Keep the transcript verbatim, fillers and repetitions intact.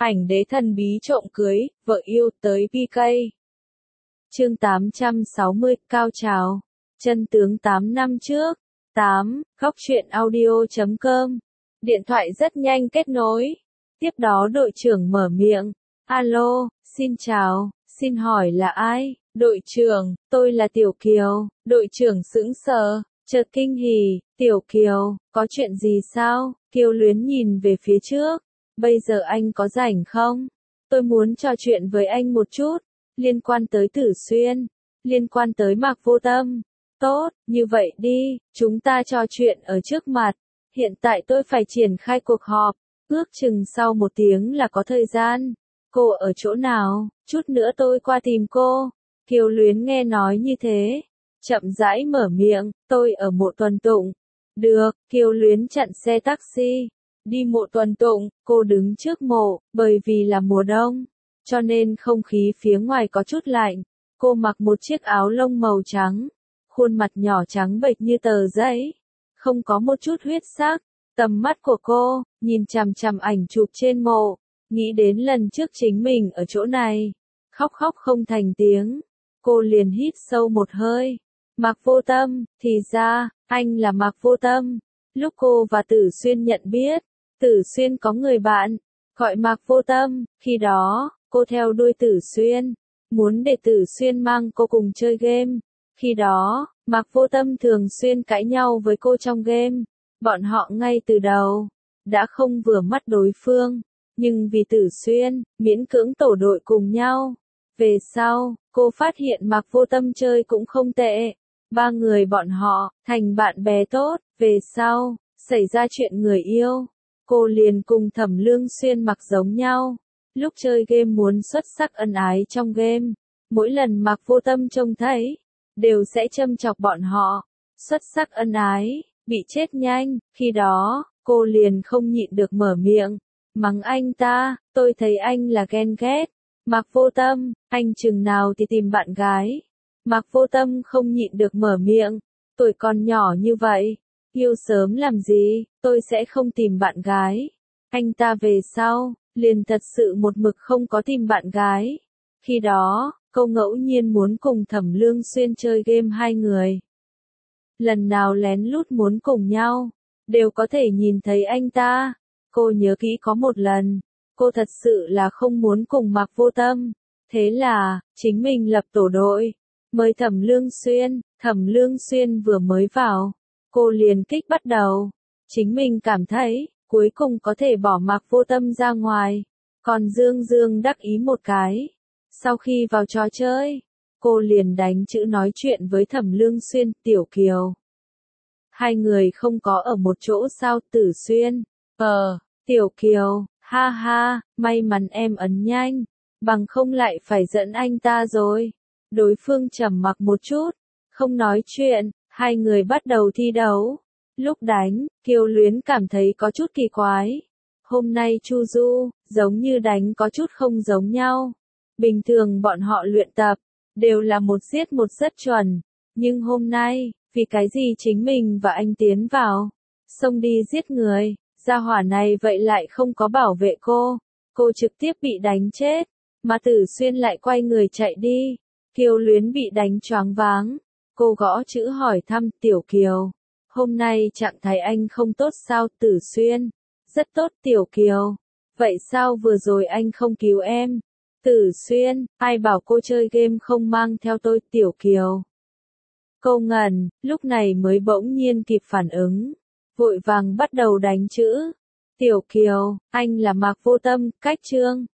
Ảnh đế thần bí trộm cưới, vợ yêu tới pê ca. Chương tám trăm sáu mươi, cao trào. Chân tướng tám năm trước. tám. Góc truyện audio chấm com. Điện thoại rất nhanh kết nối. Tiếp đó đội trưởng mở miệng. Alo, xin chào, xin hỏi là ai? Đội trưởng, tôi là Tiểu Kiều. Đội trưởng sững sờ, chợt kinh hỉ. Tiểu Kiều, có chuyện gì sao? Kiều Luyến nhìn về phía trước. Bây giờ anh có rảnh không? Tôi muốn trò chuyện với anh một chút. Liên quan tới Tử Xuyên. Liên quan tới Mạc Vô Tâm. Tốt, như vậy đi, chúng ta trò chuyện ở trước mặt. Hiện tại tôi phải triển khai cuộc họp. Ước chừng sau một tiếng là có thời gian. Cô ở chỗ nào? Chút nữa tôi qua tìm cô. Kiều Luyến nghe nói như thế. Chậm rãi mở miệng, tôi ở Mộ Tuần Tụng. Được, Kiều Luyến chặn xe taxi. Đi Mộ Tuần Tụng, cô đứng trước mộ, bởi vì là mùa đông. Cho nên không khí phía ngoài có chút lạnh. Cô mặc một chiếc áo lông màu trắng. Khuôn mặt nhỏ trắng bệch như tờ giấy. Không có một chút huyết sắc. Tầm mắt của cô, nhìn chằm chằm ảnh chụp trên mộ. Nghĩ đến lần trước chính mình ở chỗ này. Khóc khóc không thành tiếng. Cô liền hít sâu một hơi. Mạc Vô Tâm, thì ra, anh là Mạc Vô Tâm. Lúc cô và Tử Xuyên nhận biết, Tử Xuyên có người bạn, gọi Mạc Vô Tâm. Khi đó, cô theo đuôi Tử Xuyên. Muốn để Tử Xuyên mang cô cùng chơi game. Khi đó, Mạc Vô Tâm thường xuyên cãi nhau với cô trong game. Bọn họ ngay từ đầu, đã không vừa mắt đối phương. Nhưng vì Tử Xuyên, miễn cưỡng tổ đội cùng nhau. Về sau, cô phát hiện Mạc Vô Tâm chơi cũng không tệ. Ba người bọn họ, thành bạn bè tốt. Về sau, xảy ra chuyện người yêu. Cô liền cùng Thẩm Lương Xuyên mặc giống nhau. Lúc chơi game muốn xuất sắc ân ái trong game. Mỗi lần Mạc Vô Tâm trông thấy, đều sẽ châm chọc bọn họ. Xuất sắc ân ái, bị chết nhanh. Khi đó, cô liền không nhịn được mở miệng. Mắng anh ta, tôi thấy anh là ghen ghét. Mạc Vô Tâm, anh chừng nào thì tìm bạn gái. Mạc Vô Tâm không nhịn được mở miệng. Tuổi còn nhỏ như vậy, yêu sớm làm gì, tôi sẽ không tìm bạn gái. Anh ta về sau, liền thật sự một mực không có tìm bạn gái. Khi đó, cô ngẫu nhiên muốn cùng Thẩm Lương Xuyên chơi game hai người. Lần nào lén lút muốn cùng nhau, đều có thể nhìn thấy anh ta. Cô nhớ kỹ có một lần, cô thật sự là không muốn cùng Mạc Vô Tâm. Thế là, chính mình lập tổ đội, mời Thẩm Lương Xuyên. Thẩm Lương Xuyên vừa mới vào, cô liền kích bắt đầu. Chính mình cảm thấy, cuối cùng có thể bỏ Mạc Vô Tâm ra ngoài. Còn Dương Dương đắc ý một cái. Sau khi vào trò chơi, cô liền đánh chữ nói chuyện với Thẩm Lương Xuyên. Tiểu Kiều, hai người không có ở một chỗ sao? Tử Xuyên, ờ, Tiểu Kiều, ha ha, may mắn em ấn nhanh, bằng không lại phải dẫn anh ta rồi. Đối phương trầm mặc một chút, không nói chuyện. Hai người bắt đầu thi đấu. Lúc đánh, Kiều Luyến cảm thấy có chút kỳ quái. Hôm nay Chu Du, giống như đánh có chút không giống nhau. Bình thường bọn họ luyện tập, đều là một giết một rất chuẩn. Nhưng hôm nay, vì cái gì chính mình và anh tiến vào, xông đi giết người, gia hỏa này vậy lại không có bảo vệ cô. Cô trực tiếp bị đánh chết, mà Tử Xuyên lại quay người chạy đi. Kiều Luyến bị đánh choáng váng. Cô gõ chữ hỏi thăm. Tiểu Kiều, hôm nay trạng thái anh không tốt sao? Tử Xuyên, rất tốt. Tiểu Kiều, vậy sao vừa rồi anh không cứu em? Tử Xuyên, ai bảo cô chơi game không mang theo tôi? Tiểu Kiều, cô ngẩn, lúc này mới bỗng nhiên kịp phản ứng, vội vàng bắt đầu đánh chữ. Tiểu Kiều, anh là Mạc Vô Tâm. Cách chương